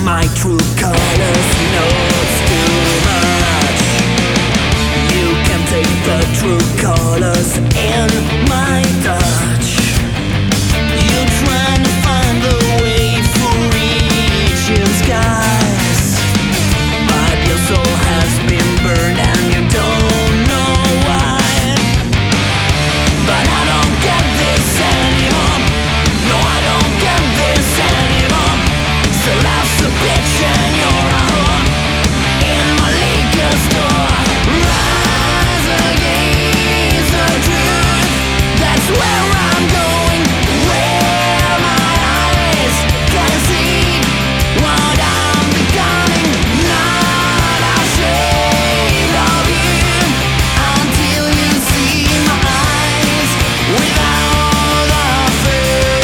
my true colors knows too much. You can take the true colors in my touch. You try to find the way for reaching skies, but your soul has been burned and you don't know why. But I don't get this anymore. No, I don't get this anymore. So life's a bitch and you're a whore in my liquor store. Rise against the truth. That's where I'm going, where my eyes can see what I'm becoming. Not ashamed of you until you see my eyes without a face.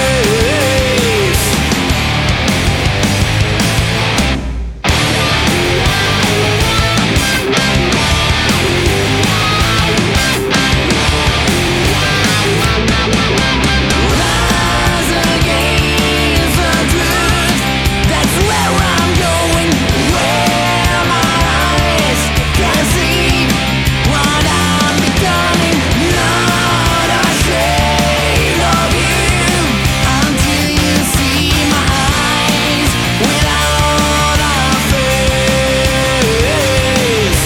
Rise against the truth. That's where I'm going, where my eyes can see what I'm becoming. Not ashamed of you until you see my eyes without a face.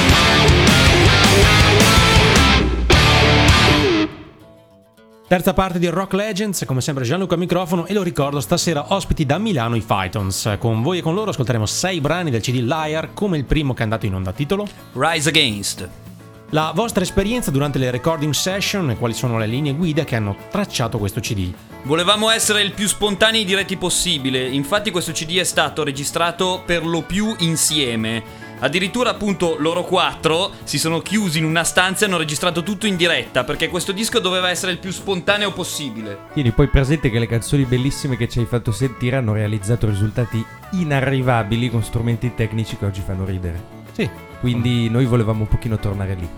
Terza parte di Rock Legends, come sempre Gianluca al microfono, e lo ricordo, stasera ospiti da Milano i Phytons. Con voi e con loro ascolteremo 6 brani del CD Liar, come il primo che è andato in onda a titolo Rise Against. la vostra esperienza durante le recording session e quali sono le linee guida che hanno tracciato questo CD. Volevamo essere il più spontanei e diretti possibile, infatti questo CD è stato registrato per lo più insieme. Addirittura appunto loro 4 si sono chiusi in una stanza e hanno registrato tutto in diretta, perché questo disco doveva essere il più spontaneo possibile. Tieni poi presente che le canzoni bellissime che ci hai fatto sentire hanno realizzato risultati inarrivabili con strumenti tecnici che oggi fanno ridere. Sì. Quindi noi volevamo un pochino tornare lì.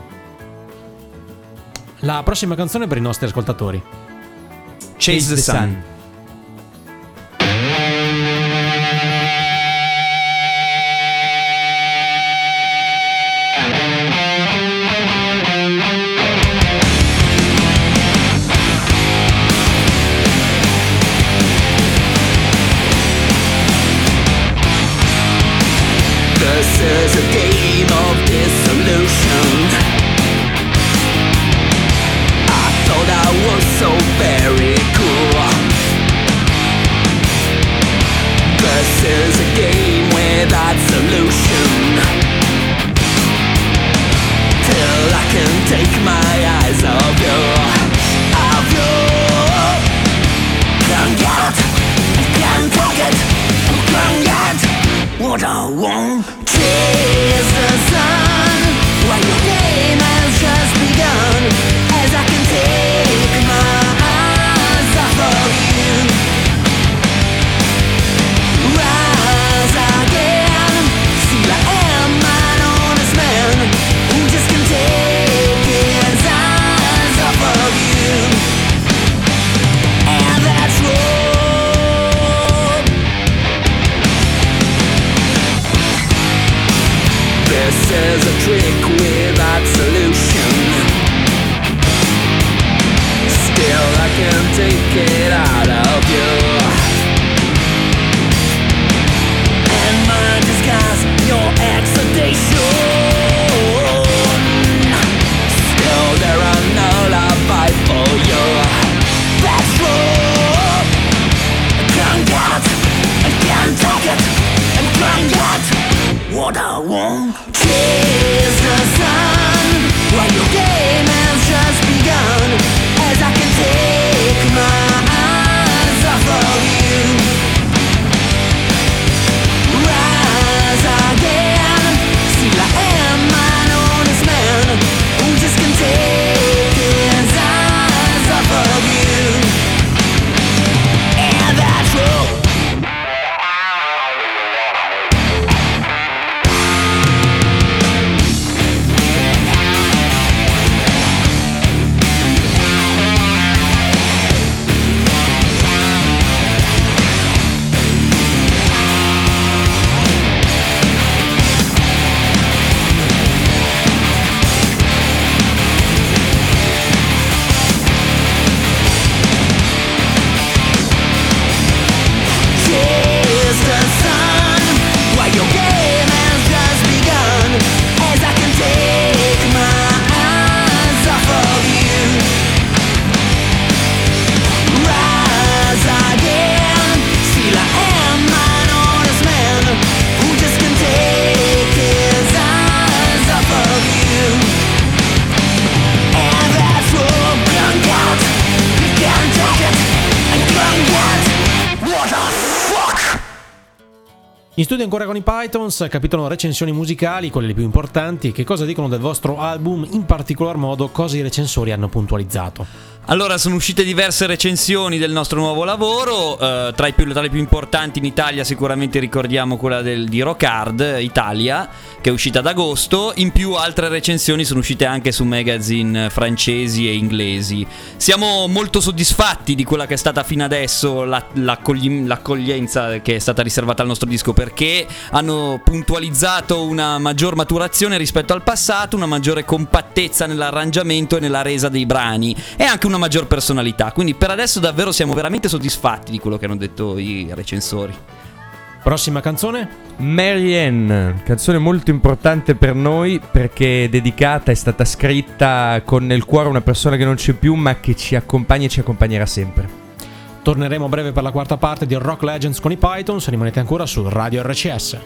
La prossima canzone per i nostri ascoltatori. Chase the Sun. This is a game of dissolution. I thought I was so very cool. This is a game without solution. Till I can take my eyes off you, of you. Can't get it, can't take it, can't get what I want. Chase the sun while your game has just begun, as I can take my eyes off of you. Rise again, see I am an honest man who just can take his eyes off of you. And that's wrong. This is a trick without solution. Still I can take it out of you. And my disguise, your exudation. Still there are no lullaby for you. That's true. I can't get it, I can't take it, I can't get what I want. Chase the In studio ancora con i Pythons, capitolo recensioni musicali, quelle più importanti, che cosa dicono del vostro album, in particolar modo cosa i recensori hanno puntualizzato. Allora, sono uscite diverse recensioni del nostro nuovo lavoro, tra le più importanti in Italia sicuramente ricordiamo quella di Rock Hard Italia, che è uscita ad agosto. In più altre recensioni sono uscite anche su magazine francesi e inglesi. Siamo molto soddisfatti di quella che è stata fino adesso l'accoglienza che è stata riservata al nostro disco, perché hanno puntualizzato una maggior maturazione rispetto al passato, una maggiore compattezza nell'arrangiamento e nella resa dei brani, e anche una maggior personalità. Quindi per adesso davvero siamo veramente soddisfatti di quello che hanno detto i recensori. Prossima canzone? Marianne, canzone molto importante per noi perché è dedicata, è stata scritta con nel cuore una persona che non c'è più ma che ci accompagna e ci accompagnerà sempre. Torneremo a breve per la quarta parte di Rock Legends con i Pythons, rimanete ancora su Radio RCS.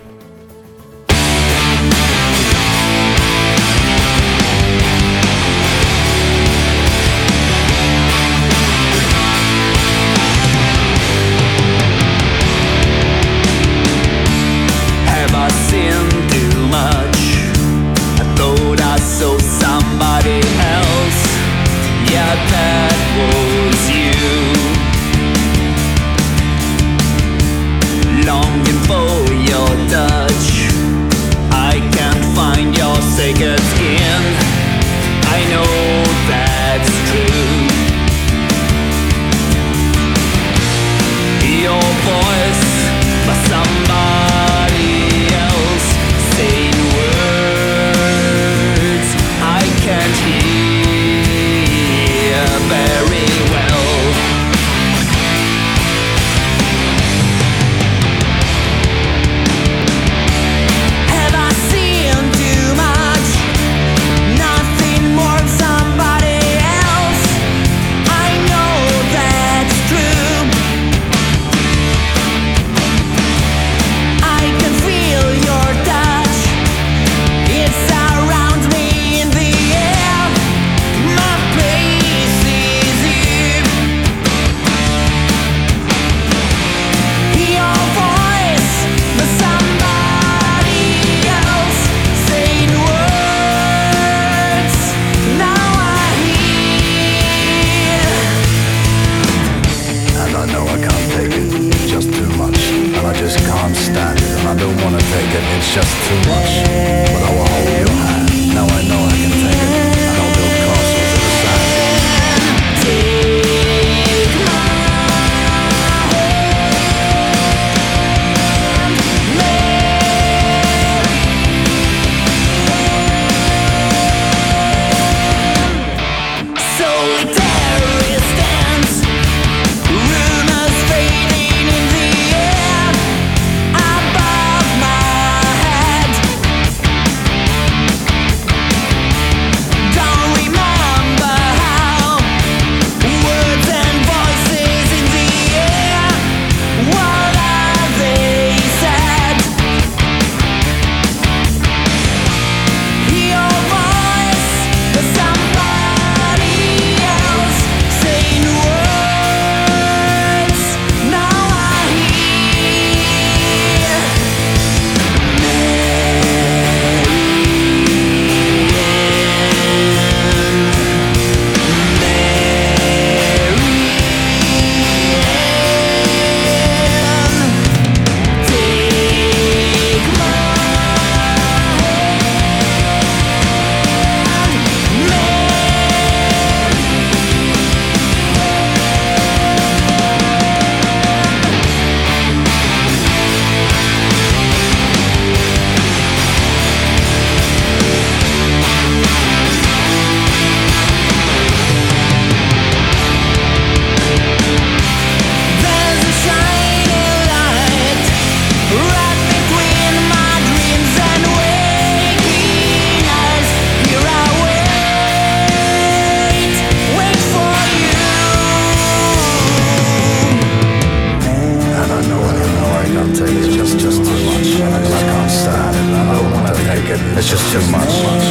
It's just too much.